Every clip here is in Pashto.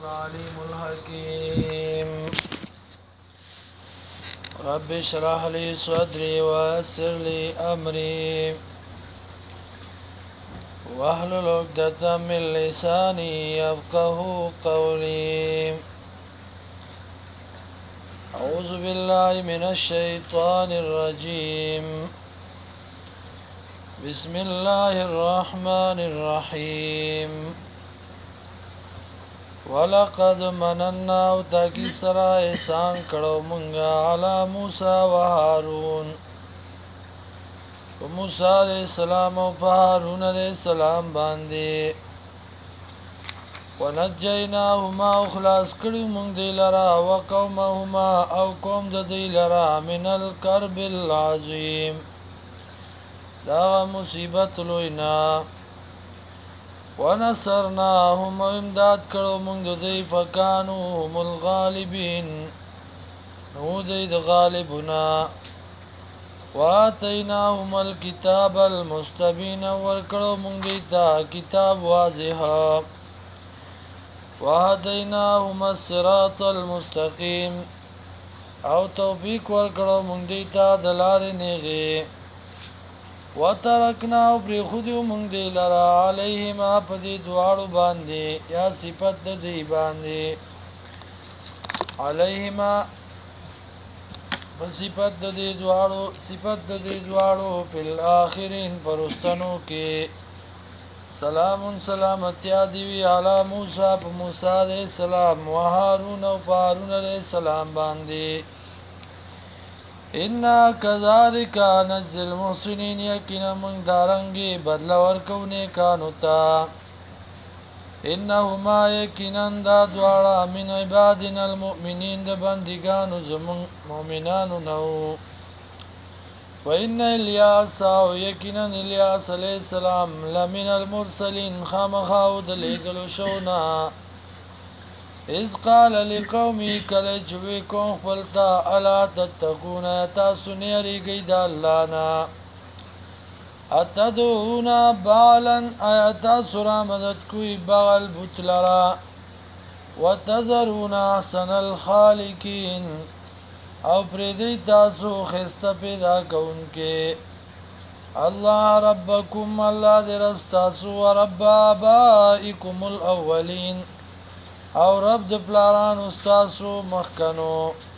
العليم الحكيم رب اشرح لي صدري ويسر لي أمري واحلل عقدة من لساني يفقه قولي أعوذ بالله من الشيطان الرجيم بسم الله الرحمن الرحيم ولقد مننا او تاکی سرا احسان کړو مونږه علی موسی و هارون موسی علیہ السلام او هارون علیہ السلام باندې ونجیناهما اخلاص کړو مونږ دی لرا او قومهما او قوم د دی لرا من الكرب العظیم دا مصیبت لوینا ونصرناهم امداد کړو مونږ دوی فکانو هم الغالبین نو دوی د غالبنا واتیناهم الكتاب المستبین ورکړو مونږ دوی ته کتاب واضح وهدیناهم الصراط المستقیم او توفیق ورکړو مونږ دوی ته د لارې نیغې وترکنا او پری خودیو مونږ دی لرا علیهما پدی دواړو باندې یا صفت د دی باندې علیهما صفت د دی دواړو فی الاخرین پرستانو کې سلام سلامتی دیوی علی موسی په موسی علیہ السلام و هارون او هارون علیہ السلام باندې انا كذلك نجزي المحسنين یقینا من دارنګي بدل ورکونه کانو تا انهما یقینا دا دواړه من عبادنا المؤمنین د بندګانو زمون مؤمنانو نو وان الیاس او یقینا الیاس علیہ السلام لمن المرسلین خامخاو د لګلو شونا اذ قال لقومي کله چې کوم خپلتا الا تتقون تاسو نه ریږئ د الله نه اتدعون بالا آیات سورا مدد کوي بغل بوتلرا وتذرون احسن الخالقین او پردی تاسو خسته پیدا کونکي الله ربکم الله دې رب تاسو او رب آبائکم الاولین او رب د پلاران استاسو مخکنو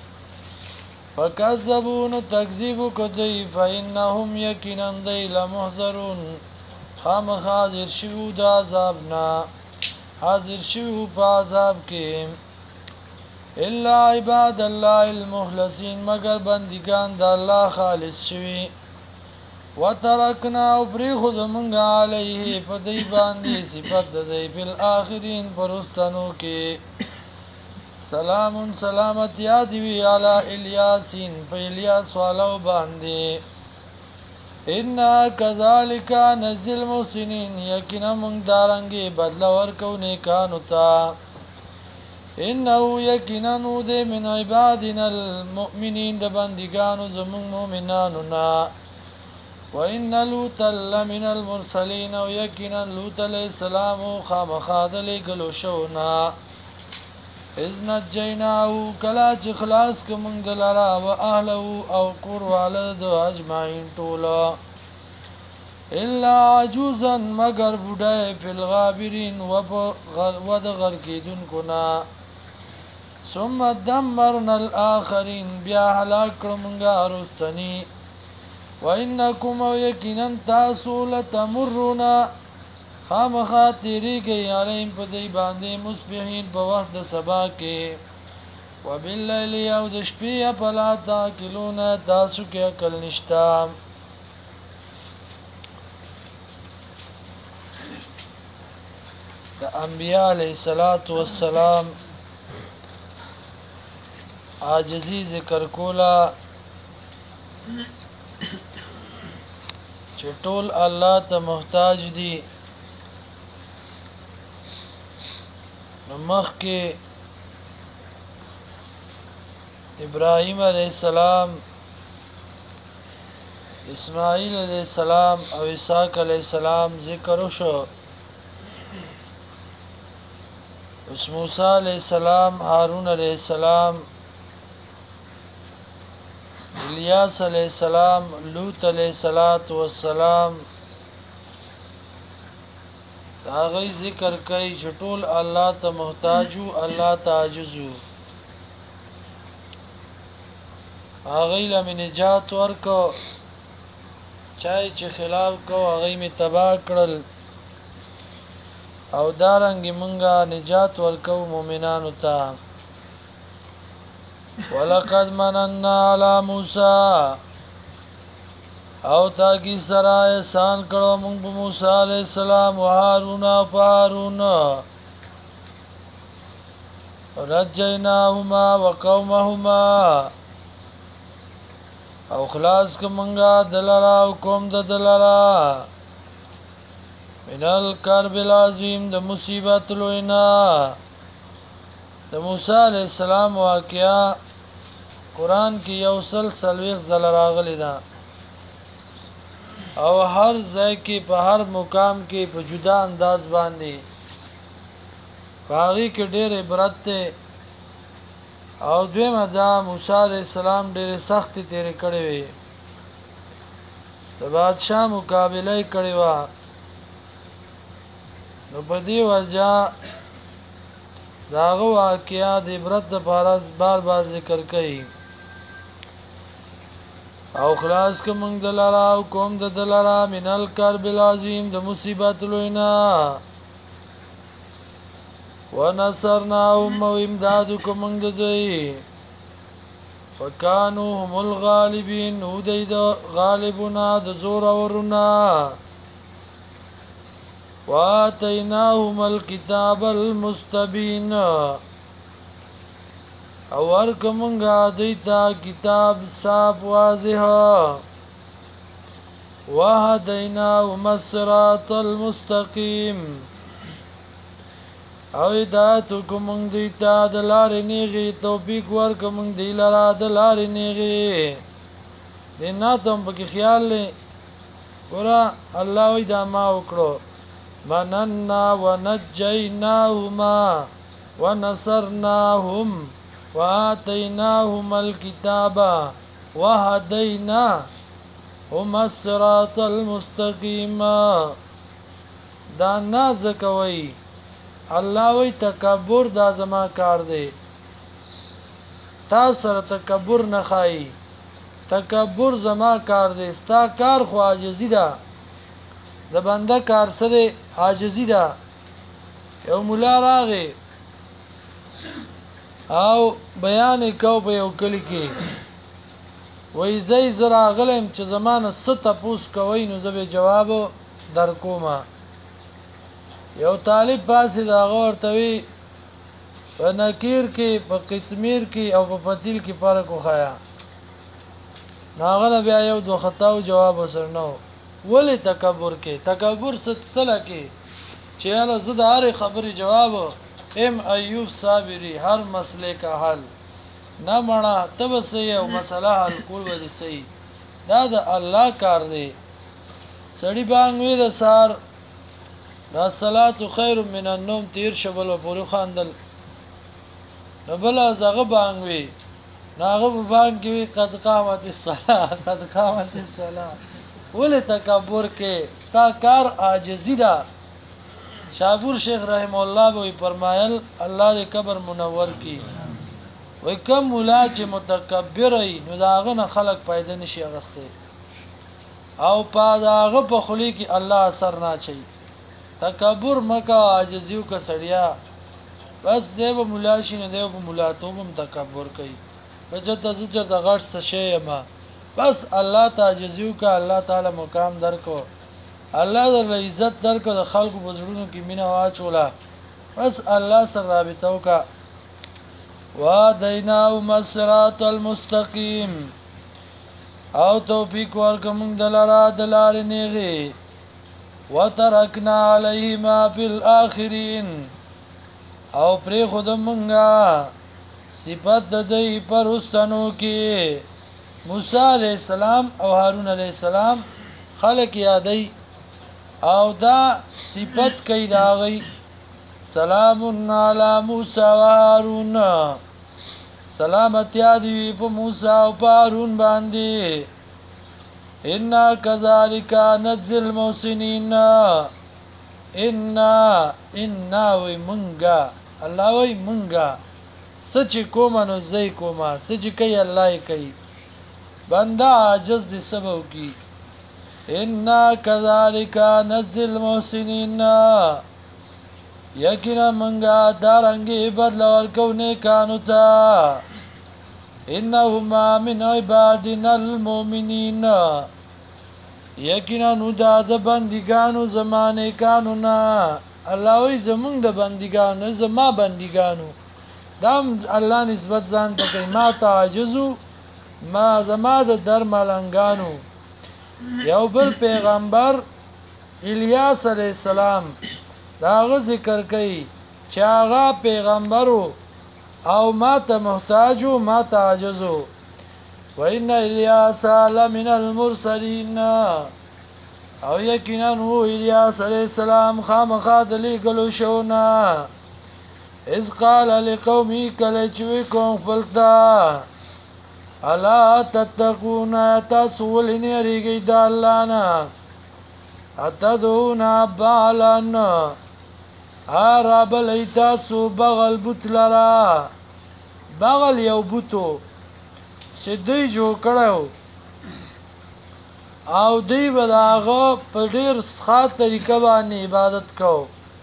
فکذبون تکذیب کدی فإنهم یقینا دی لمحضرون خام حاضر شو د عذابنا حاضر شو په عذاب کې الا عباد الله المخلصین مگر بندگان د الله خالص شوی وترکنا او پری خود منگا علیه فدی باندی صفت دی فی الاخرین پرستانو کی سلام سلامت یادوی علی الیاسین پی الیاس والو باندی انا کذالک نجزی المحسنین یقینا منگ دارنگی بدل ورکو نیکانو تا انہو یقینا دی من عبادنا المؤمنین د بندگانو زمون مومنانو نا وَإِنَّ لُوطًا لَمِنَ الْمُرْسَلِينَ وَيَقِينًا لُوط علیہ السلام خامخادل گلوشونا اذ نجیناه کلا چې خلاص کوم دلرا و اهله او کور والد اجمعین ټولا الا عجوزا مگر بډای فی الغابرین و د غر کیدون کنا ثم دمرنا الاخرین بیا هلاک کړمږه ارستنی وَإِنَّكُمْ وَيَكِنًا تَاسُو لَتَمُرُّونَ خامخاتری گئی علیم پدی باندې مصبحین په وخت د سبا کې وباللیل او د شپې فلا تاکلون تاسو کې عقل نشتا د انبیاء علیہ الصلوۃ والسلام عاجزی ذکر کولا چې ټول الله ته محتاج دي نو مخکې ابراهیم علیہ السلام اسماعیل علیہ السلام او اسحاق علیہ السلام ذکر وشو اس موسی علیہ السلام، هارون علیہ السلام، الیاس علیہ السلام، لوط علیہ السلام هغه ذکر کوي چې ټول الله ته محتاج او الله ته عاجز وو. هغه له نجات ورکو، چای چې خلاف کو هغه می تباہ کړل، او دارنګ مونږه نجات ورکو مؤمنانو ته. ولقد مننا علی موسی، او تاکی سره احسان کړو مونږ په موسی علیہ السلام او هارون رجیناهما وقومهما، او خلاص کومنګا دلرا او قوم د دلرا من الکرب العظیم، د مصیبت لوینا. د موسی علیہ السلام واقعا قرآن کې یو سلویخ ځل راغلی ده، او هر ځای کې په هر مقام کې په جدا انداز باندې باغی کې ډېر عبرت ده. او دویمه دا موسی علیہ السلام ډېر سختي تیرې کړې وي، د بادشاہ مقابله یې کړې وه، نو په دې وجه د هغه واقعه د عبرت دپاره بار بار ذکر کوي. او خلاص که مونږ دلرا او قوم د دلرا من الکرب العظیم، د مصیبت لوینا. ونصرناهم، او امدادو که مونږ د دوی، فکانو هم الغالبین، او دی د غالبونا د زورورنا. واتیناهم الکتاب المستبین، او ورکه مونږه دیتا کتاب صاف واضح. وهدیناهم الصراط المستقیم، او هدایتو که مونږ دیتا د لارې نیغې، توفیق ورکه مونږ دی لرا د لارې نیغې. دې ناته هم پکې خیال دی، ګوره الله وایي دا ما وکړو. مننا ونجیناهما ونصرناهم وآتیناهم الكتاب وهدیناهم الصراط المستقیم. دا نازه کوي الله وی تکبر دا زما کار دی، تا سره تکبر نه خای، تکبر زما کار دی، ستا کار خو عاجزی ده، د بنده کار څه دی؟ عاجزی ده. یو مولا راغی او بیان کو په یو کلی کې، وای زئی زرا غلم چې زمانه ست تپوس کوي نو زه به جواب در کومه. یو طالب پاسې دا ورته وی په نکیر کې، په قطمیر کې او په پتیل کې فرق وخایا. ناغله بیا یو دو خطاو جواب وسر نو. ولی تکبر کې؟ تکبر ستسله کې چې انا زه د هر خبرې جواب ام ایوب صابری، هر مسئله کا حل نه مړه تب صحیح او مسله حل کول ودی صحیح. دا د الله کار دی. سړی بانګوي د سار دا صلات خیر من النوم تیر شبل و پورو خاندل، نو بلا زغه بانګوي ناغه بانګوي قد قامت الصلاه قد قامت الصلاه. ولې تکبر کې؟ ستا کار عاجزی ده. شاپور شیخ رحم الله وی فرمایل الله دې قبر منور کی، وای کم مولا چې متکبر ای نو داغه نه خلق پیدا نشي اغسته، او په داغه په خلی کې الله اثر نه چي. تکبر مکه، عاجزیو کا سړیا، بس دیو مولا شي نه دیو مولا توبم تکبر کوي. بجد زجر د غټ څه شی ما، بس الله تعجزیو کا، الله تعالی مقام درکو، الله در عزت درکو، د خلکو بزرګونو کې مینا واچولا، بس الله سره رابطه وکا. وادیناهم الصراط المستقیم، او توفیق ورکوم دلارا دلار نیغي. وترکنا علیهما فی الاخرین، او پری خود منگا صفت ددی پرستنو کی. موسی علیہ السلام او هارون علیہ السلام خلق یادی او دا صفت کئی دا غی سلام علی موسی و هارون سلامتی دی په موسی او هارون باندې ان کذالک نجزی المحسنین ان وی منګه الله وی منګه سچ کوم نو زئی کوما سچ کوي الله کوي بندا عاجز دي سبو کی ان کذالک نجزی المحسنین یقینا منګه دارنګي بدل ورکو نه کانو تا انهما من عبادنا المؤمنین یقینا نو د بندګانو زمانه قانونا الله وی زمونږ د بندګانو زما بندګانو دام الله نسبت ځان ته کوي ما تعجزو ما زما د درملنګانو یو بل پیغمبر الیاس علیہ السلام داغه ذکر کوي چې هغه پیغمبرو او ما ته محتاجو ما ته عاجزو وان الیاس لمن المرسلین او یقینا نو الیاس علیہ السلام خامخا د لېږلو شونا اذ قال لقومي کله چې کوم خپلتا الا تتقون تاسو ولې نه ریږئ د الله نه اتدعون بعلن رب لیتاسو بغل بوت لرا بغل یو بوتو چې دوی جوړ کړو او دوی به داغه په ډیر ښه طریقه باندې عبادت کو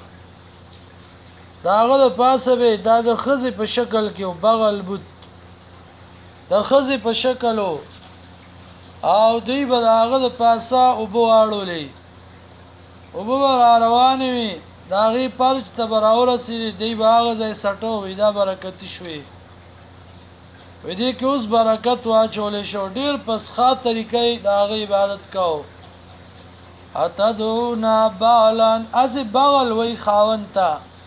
داغه د پاسه به د خزې په شکل کې بغل بوت د خزې په شکل او دوی به داغه د پاسه او بواړولې او به روانې وي داغي پرچ ته براور سي دی باغ ځای سټو وې دا برکتی شوي وې دې کې اوس برکت واچولې شو ډیر پسخه طریقې داغي عبادت کو اتدون بالان از بغل وې خاونتا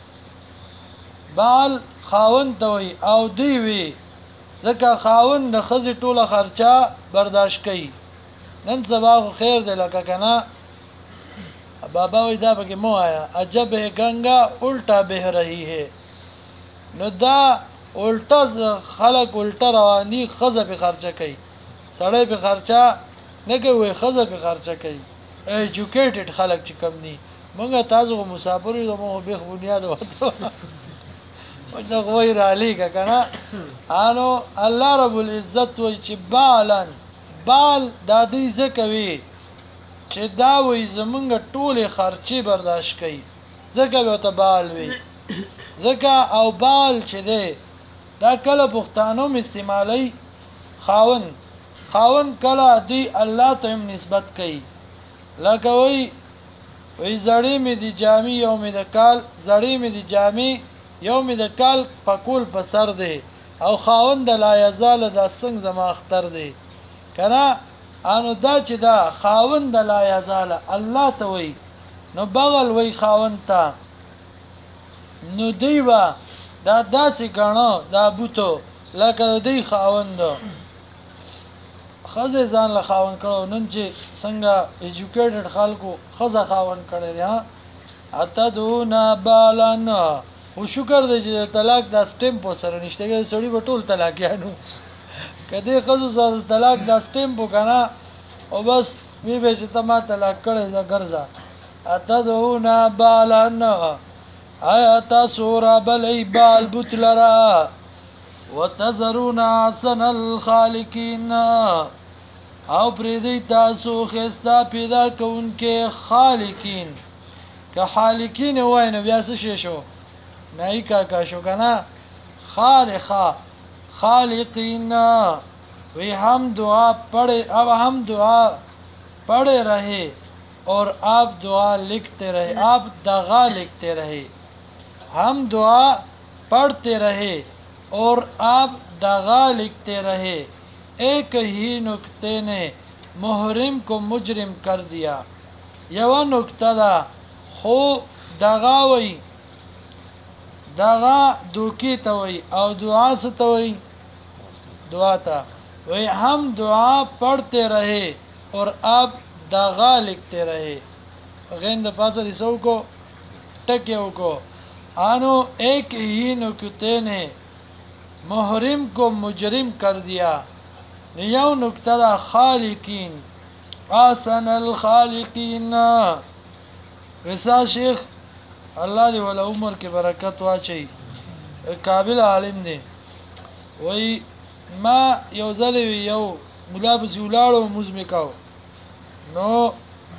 بال خاون ته وې او دی وې ځکه خاون د خزي ټوله خرچه برداشت کوي نن سبا خیر دی لکه کنه بابا وی دا بګه مو آیا عجب ہے گنگا الٹا بہ رہی ہے نو دا الٹا خلق الٹا روان دي خزه په خرچه کوي سړی په خرچه نه کوي خزه په خرچه کوي ایجوکیټډ خلق چې کم دي مونږه تاسو مسافر یو مو به بنیاد وته دا غوي را لیکه کنه انو الله رب العزت وی چې بالن بال دادی زکوي چې دا وې زمونږ ټوله خرچي برداشت کړي ځکه به ته بال وي ځکه او بال چې دی دا کله پښتانو استعمالي خاون کله دی الله ته نسبت کوي لکه وی زړې مې دي جامي یو مې د کال زړې مې دي جامي یو مې د کال پکول په سر دی او خاون د لا یزال د څنګه زما اختر دی کنه انو دا چې دا خاوند لا یزال الله ته وای نو بغل وای خاوند ته نو دیوا دا داسې غاڼو دا بوتو لکه دی خاوند خزه ځان له خاوند کړو نن چې څنګه ایجوکیټډ خلکو خزه خاوند کړي ها اتدون بالن او شکر دې چې طلاق دا سټمپ سره نشته سړی په ټول طلاق یانو کدی خزو سره طلاق دا سټمپ وکنه او بس وی به چې تما طلاق کړي ځا ګرځا اتدون بالن آیات سورہ بلی بال بوتلرا وتذرون احسن الخالقین او پریدی تاسو خستا پیدا کونکه خالقین که خالقین وای نو بیا څه شو نای کا شو کنه خالقین وی हम दुआ पढ़े अब हम दुआ पढ़े रहे और आप दुआ लिखते रहे आप दगा लिखते रहे हम दुआ पढ़ते रहे और आप दगा लिखते रहे एक ही नुक्ते ने मुहरिम को मुजरिम कर दिया यवा नुक्ता दा खो दगा वई दगा दुकी तवई और दुआ से तवई दुआ था वही हम दुआ पढ़ते रहे और आप दगा लिखते रहे गेंद पास दिसो को टक्यो को आनो एक ही नुक्ते ने محرم को مجرم कर दिया یو نکته دا خالقین احسن الخالقین ویسا شیخ الله دی ولا عمر کې برکت واچي قابل عالم دی وای ما یو ځل یو مولا بس ولاړو مزمه کاو نو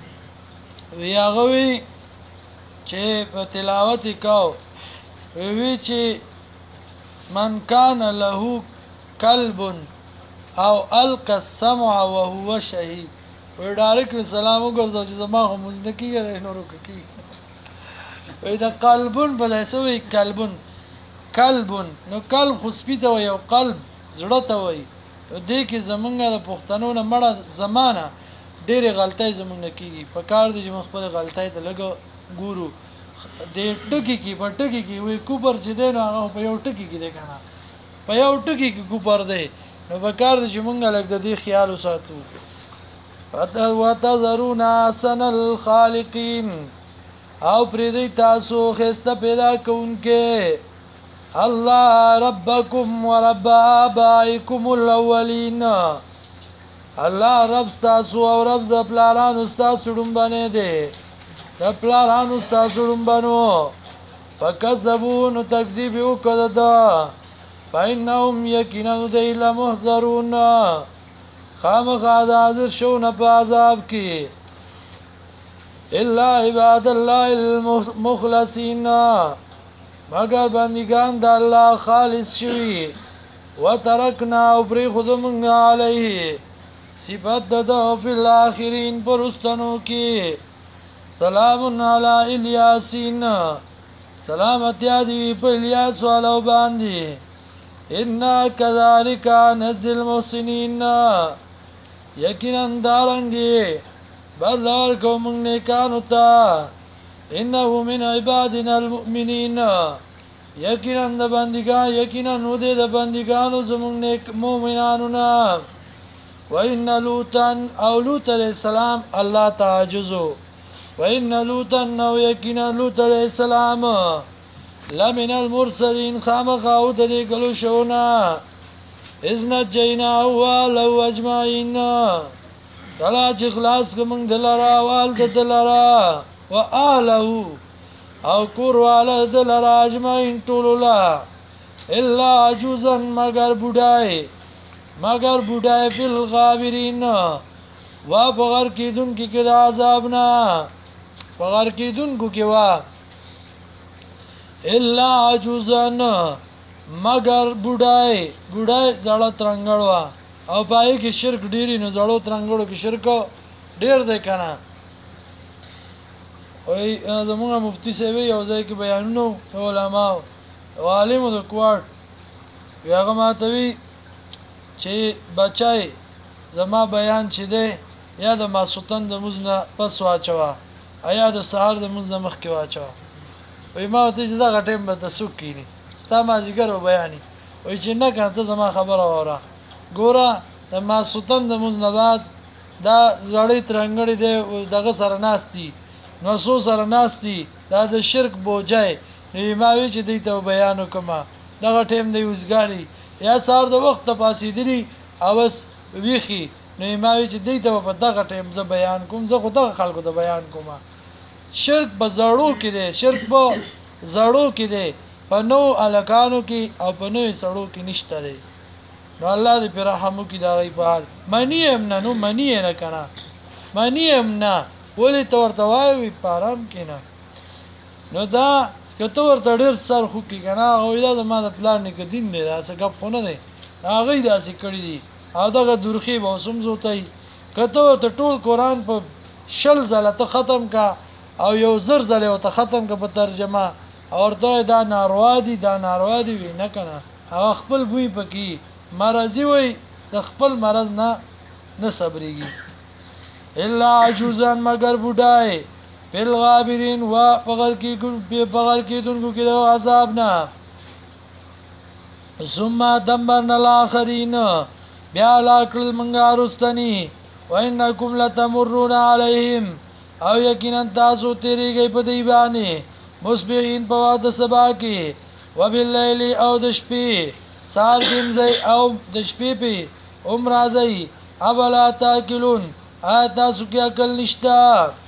ویاغوي چې په تلاوت کاو وی چې من کان له قلب او القى السمع وهو شهید وی ډایرک سلام وګرځاو چې زما هم مزدکیږي نورو کوي وی دا قلبون بلایسوی قلبون نو قلب خو سپیته وي او قلب زړه ته وي دې کې زمونږ د پښتنو نه مړه زمانہ ډېرې غلطۍ زمونږ نه کیږي په کار دي چې موږ خپل غلطۍ ته لګو ګورو دې ټکی کې په ټکی کې وي کوپر چې دی نو هغه په یو ټکی کې دی کنه په یو ټکی کې کوپر دی نو په کار دي چې موږ لږ د دې خیال وساتو وتذرون احسن الخالقین او پریدی تاسو خسته پیدا کونکه الله ربکم ورب آبائکم الاولین الله رب تاسو او رب د پلارانو تاسو ډومبنه دي د پلارانو تاسو ډومبنو فکذبون تکذیب وکړه دا فإنهم یقینا دیل محذرون خامخا د حاضر شو نه په عذاب کې الا عباد الله المخلصین مگر بندگان د الله خالص شوی وترکنا او پری خودمون علیه صفات د فی الاخرین پرستانو کې سلام علی الیاسین سلامتی دی په الیاس والو باندې ان کذالک نزل المحسنین یقینا دارنګي بدلار کوم نیکانو ته انه من عبادنا المؤمنین یقینا د بندگان یقینا نو د بندگانو زمون نیک مؤمنانو نا وان لوطا او لوط علیہ السلام الله تعجزو وان لوطا نو یقینا لوط علیہ السلام لمن المرسلین خامخاو د لګلو شونا اذن جینا او اجمعین کلا چې خلاص کوم دلرا وال دلرا واهله او کور وال دلرا اجمعین ټوللا الا عجوزا مگر بډای فی الغابرین وا بغیر کیدون کی کدا عذابنا بغیر کیدون کو کی وا الا عجوزا مگر بډای زړه ترنګړوا او پای کې شرک ډیری نو زړو ترنګړو کې شرک ډیر دی کنه وای زموږ مفتی سیوی یو ځای کې بیانونو علماء عالم د کوټ هغه ماتوي چې بچای زما بیان چي دی یا د ماسوتن د مزنه پس واچوا ایا د سهار د مزنه مخ کې واچوا وای ما ته چې دا غټم به تاسو کینی ستا ما زیګر بیانې وای چې نه کنه ته زما خبره وره ګوره د ماسوتن د مزنه بعد دا زړې ترنګړې دی دغه سره ناشتي نو سو سره ناشتي دا د شرک بوجای نو ما وی چې دی ته بیان وکما دغه ټیم دی وزګاری یا سار د وخت پاسې دی اوس ویخي نو ما وی چې دی ته په دغه ټیم ز بیان کوم زه خو دغه خلکو ته بیان کوم شرک په زړو کې دی شرک په زړو کې دی په نو الکانو کې او په نو سړو کې نشته دی نو الله دې پر رحم وکي دا غي په حال منی نه کنه منیم نه ولی تور توای پارام کینه نو دا کته ورته ډیر سر خو کی کنه او دا ما د پلان نه کدین دی دا څه غپ خونه دی هغه داسې کړی دی او دغه درخي به سم زوتای کته ورته ټول قران په شل زله ته ختم کا او یو زر زله ته ختم کا په ترجمه اور دا ناروا دي وی نه کنه هغه خپل بوی پکې مرضی وي د خپل مرض نه صبرېږي الا عجوزان مگر بډای فل غابرین و پغر کی دونکو کې د عذاب نه ثم دمرنا الاخرین بیا لاکل منګا رستنی وانکم لتمرون علیهم او یقینا تاسو تیریږئ په دی باندې مسبحین په وخت د سبا کې وباللیل او د شپې سار کمزی او د شپې په عمر راځي ابلا تاکلون تاسو کې عقل نشته